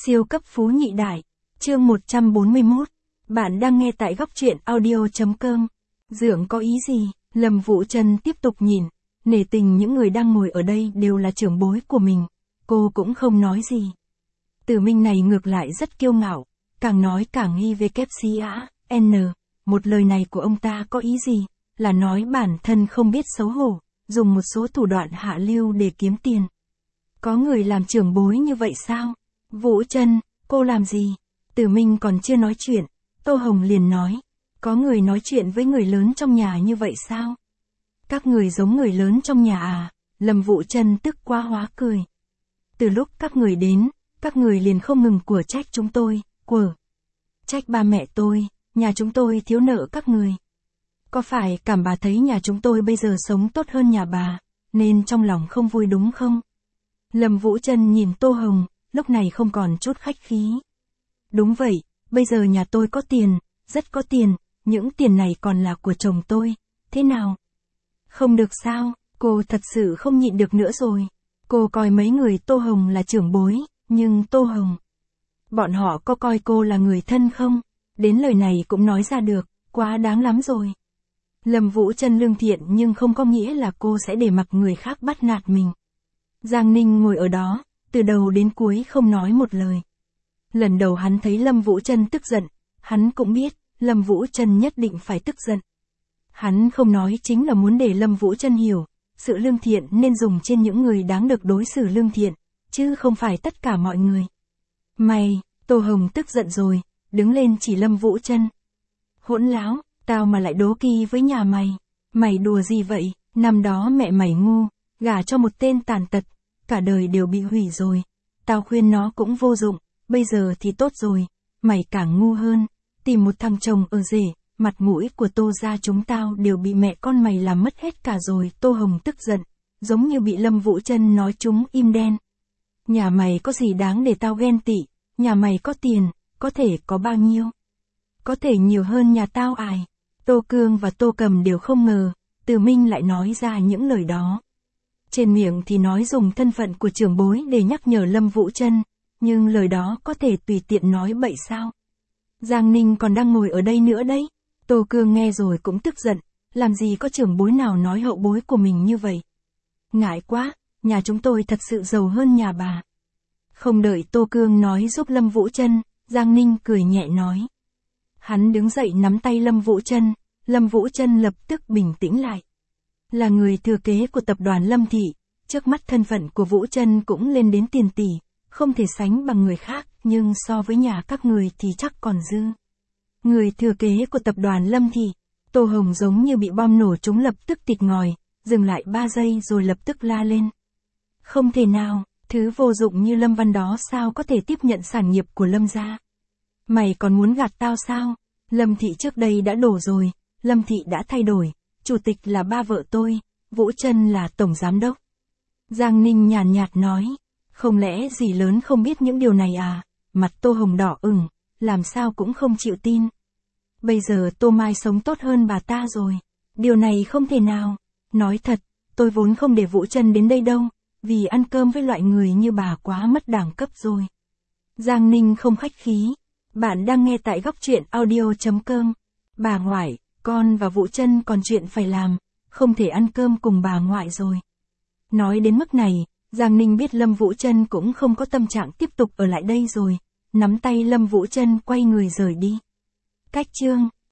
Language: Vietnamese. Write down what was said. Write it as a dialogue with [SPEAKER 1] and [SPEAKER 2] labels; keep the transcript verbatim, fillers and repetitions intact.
[SPEAKER 1] Siêu cấp phú nhị đại. Chương một trăm bốn mươi mốt. Bạn đang nghe tại góc truyện audio chấm com. Dượng có ý gì? Lâm Vũ Trân tiếp tục nhìn. Nể tình những người đang ngồi ở đây đều là trưởng bối của mình. Cô cũng không nói gì. Tử Minh này ngược lại rất kiêu ngạo. Càng nói càng nghi về kép xí á. N. Một lời này của ông ta có ý gì? Là nói bản thân không biết xấu hổ. Dùng một số thủ đoạn hạ lưu để kiếm tiền. Có người làm trưởng bối như vậy sao? Vũ Trân, cô làm gì? Tử Minh còn chưa nói chuyện. Tô Hồng liền nói. Có người nói chuyện với người lớn trong nhà như vậy sao? Các người giống người lớn trong nhà à? Lâm Vũ Trân tức quá hóa cười. Từ lúc các người đến, các người liền không ngừng của trách chúng tôi, của trách ba mẹ tôi, nhà chúng tôi thiếu nợ các người. Có phải cảm bà thấy nhà chúng tôi bây giờ sống tốt hơn nhà bà, nên trong lòng không vui đúng không? Lâm Vũ Trân nhìn Tô Hồng, lúc này không còn chút khách khí. Đúng vậy, bây giờ nhà tôi có tiền, rất có tiền, những tiền này còn là của chồng tôi, thế nào? Không được sao, cô thật sự không nhịn được nữa rồi. Cô coi mấy người Tô Hồng là trưởng bối, nhưng Tô Hồng, bọn họ có coi cô là người thân không? Đến lời này cũng nói ra được, quá đáng lắm rồi. Lâm Vũ Trân lương thiện nhưng không có nghĩa là cô sẽ để mặc người khác bắt nạt mình. Giang Ninh ngồi ở đó, từ đầu đến cuối không nói một lời. Lần đầu hắn thấy Lâm Vũ Trân tức giận, hắn cũng biết, Lâm Vũ Trân nhất định phải tức giận. Hắn không nói chính là muốn để Lâm Vũ Trân hiểu, sự lương thiện nên dùng trên những người đáng được đối xử lương thiện, chứ không phải tất cả mọi người. Mày, Tô Hồng tức giận rồi, đứng lên chỉ Lâm Vũ Trân. Hỗn láo, tao mà lại đố kỵ với nhà mày. Mày đùa gì vậy, năm đó mẹ mày ngu, gả cho một tên tàn tật, cả đời đều bị hủy rồi. Tao khuyên nó cũng vô dụng, bây giờ thì tốt rồi, mày càng ngu hơn, tìm một thằng chồng ở rể, mặt mũi của Tô gia chúng tao đều bị mẹ con mày làm mất hết cả rồi. Tô Hồng tức giận, giống như bị Lâm Vũ Trân nói trúng im đen. Nhà mày có gì đáng để tao ghen tị, nhà mày có tiền, có thể có bao nhiêu? Có thể nhiều hơn nhà tao ai? Tô Cương và Tô Cầm đều không ngờ, Từ Minh lại nói ra những lời đó. Trên miệng thì nói dùng thân phận của trưởng bối để nhắc nhở Lâm Vũ Trân, nhưng lời đó có thể tùy tiện nói bậy sao? Giang Ninh còn đang ngồi ở đây nữa đấy. Tô Cương nghe rồi cũng tức giận, làm gì có trưởng bối nào nói hậu bối của mình như vậy? Ngại quá, nhà chúng tôi thật sự giàu hơn nhà bà. Không đợi Tô Cương nói giúp Lâm Vũ Trân, Giang Ninh cười nhẹ nói. Hắn đứng dậy nắm tay Lâm Vũ Trân, Lâm Vũ Trân lập tức bình tĩnh lại. Là người thừa kế của tập đoàn Lâm Thị, trước mắt thân phận của Vũ Trân cũng lên đến tiền tỷ, không thể sánh bằng người khác, nhưng so với nhà các người thì chắc còn dư. Người thừa kế của tập đoàn Lâm Thị, Tô Hồng giống như bị bom nổ trúng lập tức tịt ngòi, dừng lại ba giây rồi lập tức la lên. Không thể nào, thứ vô dụng như Lâm Văn đó sao có thể tiếp nhận sản nghiệp của Lâm gia? Mày còn muốn gạt tao sao? Lâm Thị trước đây đã đổ rồi, Lâm Thị đã thay đổi, chủ tịch là ba vợ tôi, Vũ Trân là tổng giám đốc. Giang Ninh nhàn nhạt nói, không lẽ dì lớn không biết những điều này à? Mặt Tô Hồng đỏ ửng, làm sao cũng không chịu tin. Bây giờ Tô Mai sống tốt hơn bà ta rồi. Điều này không thể nào. Nói thật, tôi vốn không để Vũ Trân đến đây đâu, vì ăn cơm với loại người như bà quá mất đẳng cấp rồi. Giang Ninh không khách khí. Bạn đang nghe tại góc truyện audio chấm com. Bà ngoại, con và Vũ Trân còn chuyện phải làm, không thể ăn cơm cùng bà ngoại rồi. Nói đến mức này, Giang Ninh biết Lâm Vũ Trân cũng không có tâm trạng tiếp tục ở lại đây rồi, nắm tay Lâm Vũ Trân quay người rời đi. Cách chương